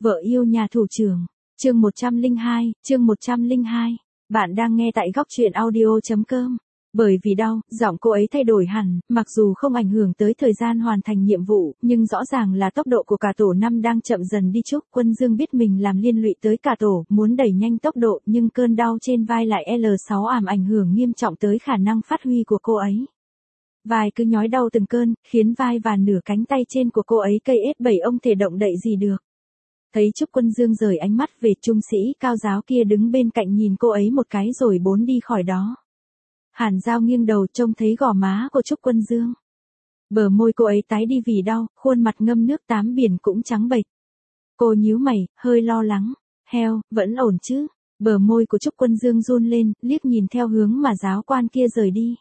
Vợ yêu nhà thủ trưởng. Chương 102. Bạn đang nghe tại góc truyện audio.com. Bởi vì đau, giọng cô ấy thay đổi hẳn, mặc dù không ảnh hưởng tới thời gian hoàn thành nhiệm vụ, nhưng rõ ràng là tốc độ của cả tổ 5 đang chậm dần đi. Trúc Quân Dương biết mình làm liên lụy tới cả tổ, muốn đẩy nhanh tốc độ, nhưng cơn đau trên vai lại L6 ảm ảnh hưởng nghiêm trọng tới khả năng phát huy của cô ấy. Vai cứ nhói đau từng cơn, khiến vai và nửa cánh tay trên của cô ấy cây S7 ông thể động đậy gì được. Thấy Trúc Quân Dương rời ánh mắt về trung sĩ cao giáo kia đứng bên cạnh nhìn cô ấy một cái rồi bốn đi khỏi đó. Hàn Giao nghiêng đầu trông thấy gò má của Trúc Quân Dương. Bờ môi cô ấy tái đi vì đau, khuôn mặt ngâm nước tám biển cũng trắng bệch. Cô nhíu mày, hơi lo lắng. Heo, vẫn ổn chứ? Bờ môi của Trúc Quân Dương run lên, liếc nhìn theo hướng mà giáo quan kia rời đi.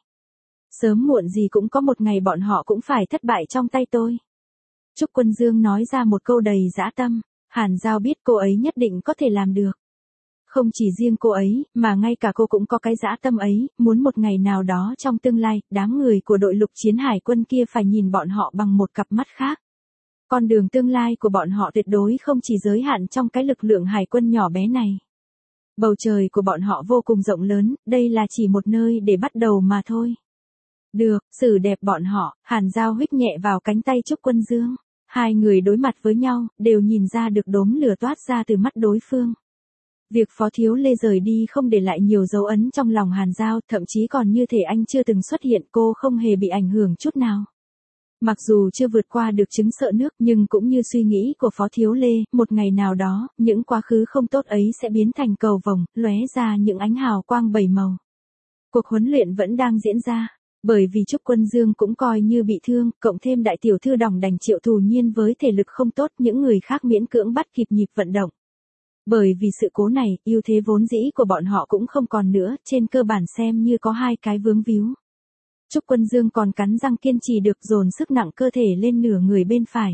Sớm muộn gì cũng có một ngày bọn họ cũng phải thất bại trong tay tôi. Trúc Quân Dương nói ra một câu đầy dã tâm. Hàn Giao biết cô ấy nhất định có thể làm được. Không chỉ riêng cô ấy, mà ngay cả cô cũng có cái dã tâm ấy, muốn một ngày nào đó trong tương lai, đám người của đội lục chiến hải quân kia phải nhìn bọn họ bằng một cặp mắt khác. Con đường tương lai của bọn họ tuyệt đối không chỉ giới hạn trong cái lực lượng hải quân nhỏ bé này. Bầu trời của bọn họ vô cùng rộng lớn, đây là chỉ một nơi để bắt đầu mà thôi. Được, xử đẹp bọn họ. Hàn Giao huých nhẹ vào cánh tay Trúc Quân Dương. Hai người đối mặt với nhau, đều nhìn ra được đốm lửa toát ra từ mắt đối phương. Việc Phó Thiếu Lê rời đi không để lại nhiều dấu ấn trong lòng Hàn Giao, thậm chí còn như thể anh chưa từng xuất hiện, cô không hề bị ảnh hưởng chút nào. Mặc dù chưa vượt qua được chứng sợ nước, nhưng cũng như suy nghĩ của Phó Thiếu Lê, một ngày nào đó, những quá khứ không tốt ấy sẽ biến thành cầu vồng, lóe ra những ánh hào quang bảy màu. Cuộc huấn luyện vẫn đang diễn ra. Bởi vì Trúc Quân Dương cũng coi như bị thương, cộng thêm đại tiểu thư Đòng Đành Triệu Thù Nhiên với thể lực không tốt, những người khác miễn cưỡng bắt kịp nhịp vận động. Bởi vì sự cố này, ưu thế vốn dĩ của bọn họ cũng không còn nữa, trên cơ bản xem như có hai cái vướng víu. Trúc Quân Dương còn cắn răng kiên trì được dồn sức nặng cơ thể lên nửa người bên phải.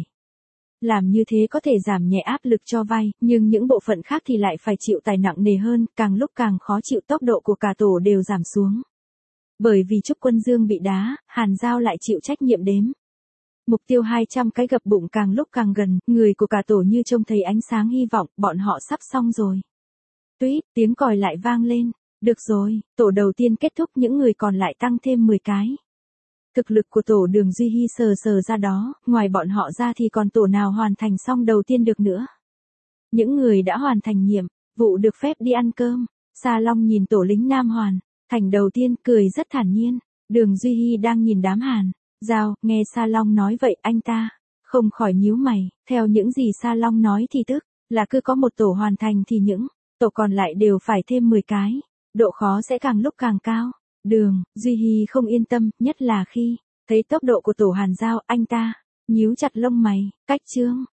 Làm như thế có thể giảm nhẹ áp lực cho vai, nhưng những bộ phận khác thì lại phải chịu tài nặng nề hơn, càng lúc càng khó chịu, tốc độ của cả tổ đều giảm xuống. Bởi vì Trúc Quân Dương bị đá, Hàn Giao lại chịu trách nhiệm đếm. Mục tiêu 200 cái gập bụng càng lúc càng gần, người của cả tổ như trông thấy ánh sáng hy vọng, bọn họ sắp xong rồi. Tuýt, tiếng còi lại vang lên. Được rồi, tổ đầu tiên kết thúc, những người còn lại tăng thêm 10 cái. Thực lực của tổ Đường Duy Hy sờ ra đó, ngoài bọn họ ra thì còn tổ nào hoàn thành xong đầu tiên được nữa. Những người đã hoàn thành nhiệm vụ được phép đi ăn cơm. Sa Long nhìn tổ lính Nam Hoàn thành đầu tiên, cười rất thản nhiên. Đường Duy Hy đang nhìn đám Hàn Giao, nghe Sa Long nói vậy, anh ta không khỏi nhíu mày. Theo những gì Sa Long nói thì tức là cứ có một tổ hoàn thành thì những tổ còn lại đều phải thêm 10 cái. Độ khó sẽ càng lúc càng cao. Đường Duy Hy không yên tâm, nhất là khi thấy tốc độ của tổ Hàn Giao, anh ta nhíu chặt lông mày. Cách chương